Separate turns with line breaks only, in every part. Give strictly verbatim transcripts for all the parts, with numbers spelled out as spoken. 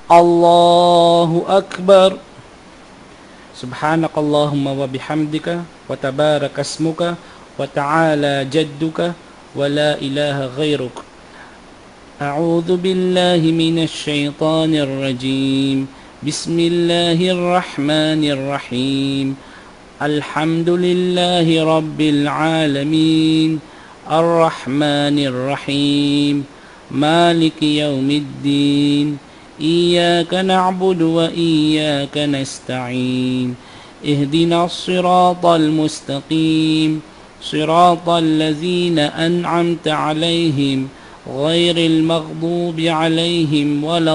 الله أكبر. سبحانك اللهم وبحمدك وتبارك اسمك وتعالى جدك ولا إله غيرك. أعوذ بالله من الشيطان الرجيم. بسم الله الرحمن الرحيم. الحمد لله رب العالمين الرحمن الرحيم مالك يوم الدين إياك نعبد وإياك نستعين اهدنا الصراط المستقيم صراط الذين أنعمت عليهم غير المغضوب عليهم ولا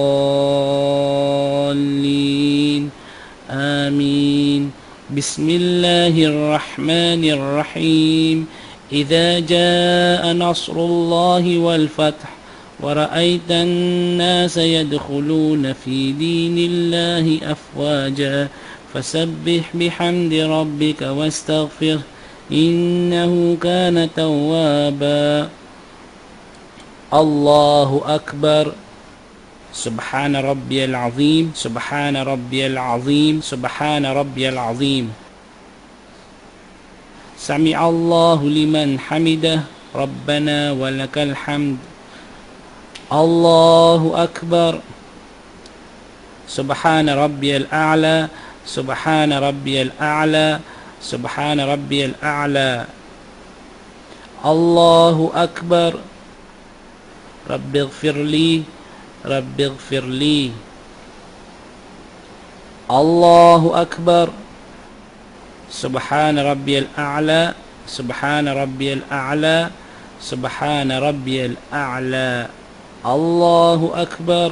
الضالين آمين. بسم الله الرحمن الرحيم. إذا جاء نصر الله والفتح ورأيت الناس يدخلون في دين الله أفواجا فسبح بحمد ربك واستغفره إنه كان توابا. الله أكبر. سبحان ربي العظيم سبحان ربي العظيم سبحان ربي العظيم. سمع الله لمن حمده ربنا ولك الحمد. الله أكبر. سبحان ربي الأعلى سبحان ربي الأعلى سبحان ربي الأعلى. الله أكبر. رب اغفر لي رب اغفر لي. الله أكبر. سبحان ربي الأعلى سبحان ربي الأعلى سبحان ربي الأعلى. الله أكبر.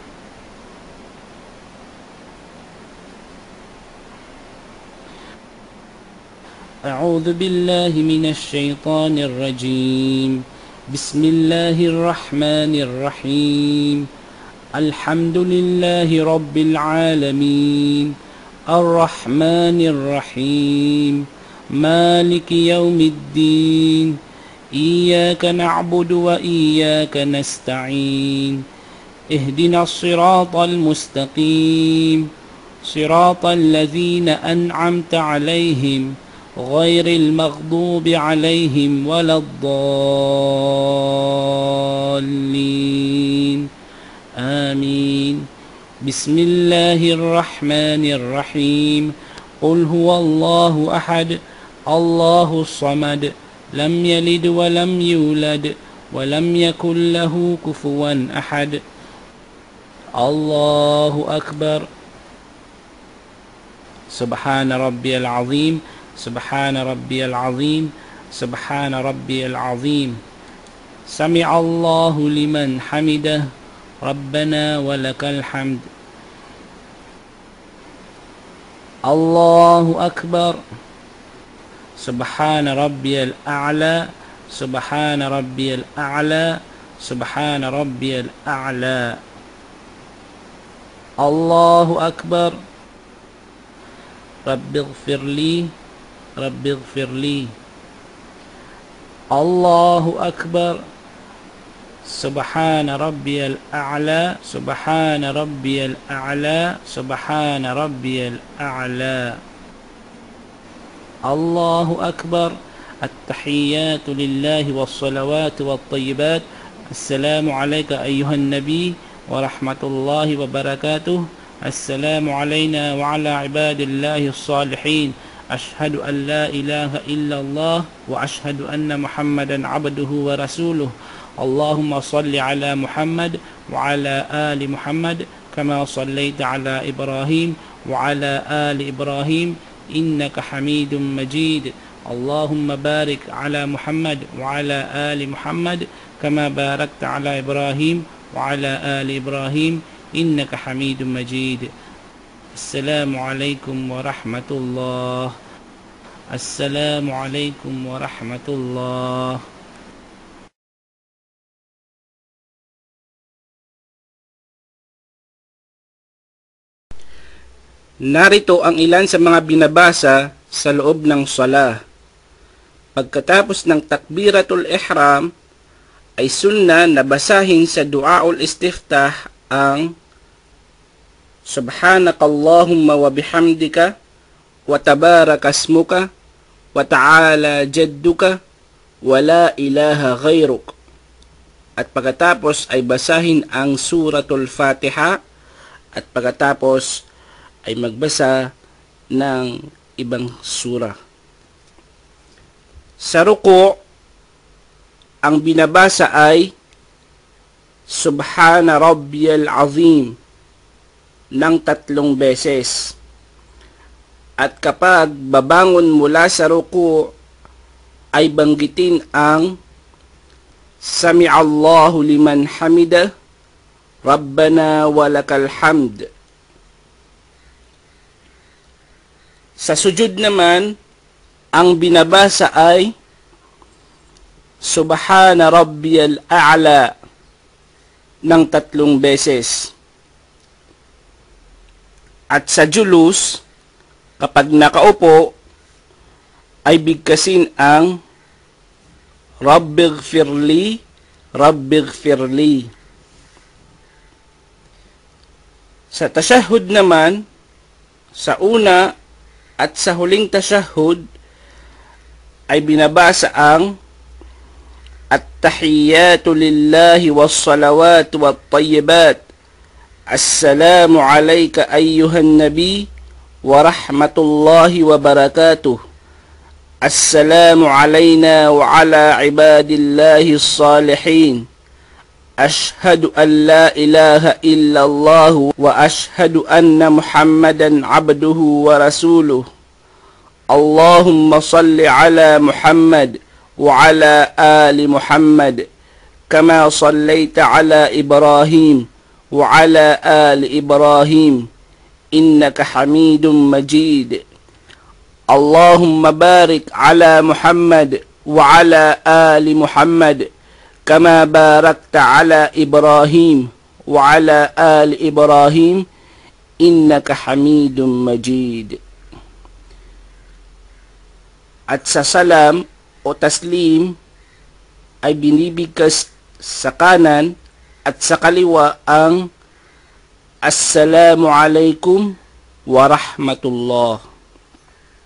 أعوذ بالله من الشيطان الرجيم. بسم الله الرحمن الرحيم. الحمد لله رب العالمين الرحمن الرحيم مالك يوم الدين إياك نعبد وإياك نستعين اهدنا الصراط المستقيم صراط الذين أنعمت عليهم غير المغضوب عليهم ولا الضالين آمين. بسم الله الرحمن الرحيم. قل هو الله أحد الله الصمد لم يلد ولم يولد ولم يكن له كفوا أحد. الله أكبر. سبحان ربي العظيم سبحان ربي العظيم سبحان ربي العظيم. سمع الله لمن حمده ربنا ولك الحمد. الله أكبر. سبحان ربي الأعلى سبحان ربي الأعلى سبحان ربي الأعلى. الله أكبر. رب اغفر لي رب اغفر لي. الله أكبر. سبحان ربي الأعلى سبحان ربي الأعلى سبحان ربي الأعلى. الله أكبر. التحيات لله والصلوات والطيبات. السلام عليك أيها النبي ورحمة الله وبركاته. السلام علينا وعلى عباد الله الصالحين. أشهد أن لا إله إلا الله وأشهد أن محمدا عبده ورسوله. اللهم صل على محمد وعلى آل محمد كما صليت على إبراهيم وعلى آل إبراهيم إنك حميد مجيد. اللهم بارك على محمد وعلى آل محمد كما باركت على إبراهيم وعلى آل إبراهيم إنك حميد مجيد. السلام عليكم ورحمة الله. السلام عليكم ورحمة الله. Narito ang ilan sa mga binabasa sa loob ng salah. Pagkatapos ng takbiratul ihram, ay sunna na basahin sa duaul istiftah ang Subhanakallahumma wa bihamdika wa tabarakasmuka wa ta'ala jadduka wa la ilaha ghayruk. At pagkatapos ay basahin ang suratul Fatiha at pagkatapos ay magbasa ng ibang sura. Sa ruku, ang binabasa ay Subhana Rabbiyal Azim ng tatlong beses. At kapag babangon mula sa ruku, ay banggitin ang Sami'allahu liman hamida, Rabbana walakal hamd. Sa sujud naman, ang binabasa ay Subhana Rabbiyal A'la ng tatlong beses. At sa julus, kapag nakaupo, ay bigkasin ang Rabbighfirli, Rabbighfirli. Sa tashahhud naman, sa una at sa huling tashahhud, ay binabasa ang At-tahiyyatu lillahi was-salawatu wat-tayyibat. Assalamu alayka ayyuhan nabi wa rahmatullahi wa barakatuh. Assalamu alayna wa ala ibadillahi as-salihin. Ashhadu an la ilaha illallah wa ashhadu anna Muhammadan abduhu wa rasuluh. Allahumma salli ala Muhammad wa ala ali Muhammad kama sallaita ala Ibrahim وعلى آل إبراهيم إنك حميد مجيد. اللهم بارك على محمد وعلى آل محمد كما باركت على إبراهيم وعلى آل إبراهيم إنك حميد مجيد. At sa salam o taslim ay binibigkas sa kanan at sa kaliwa ang Assalamu alaikum wa rahmatullah.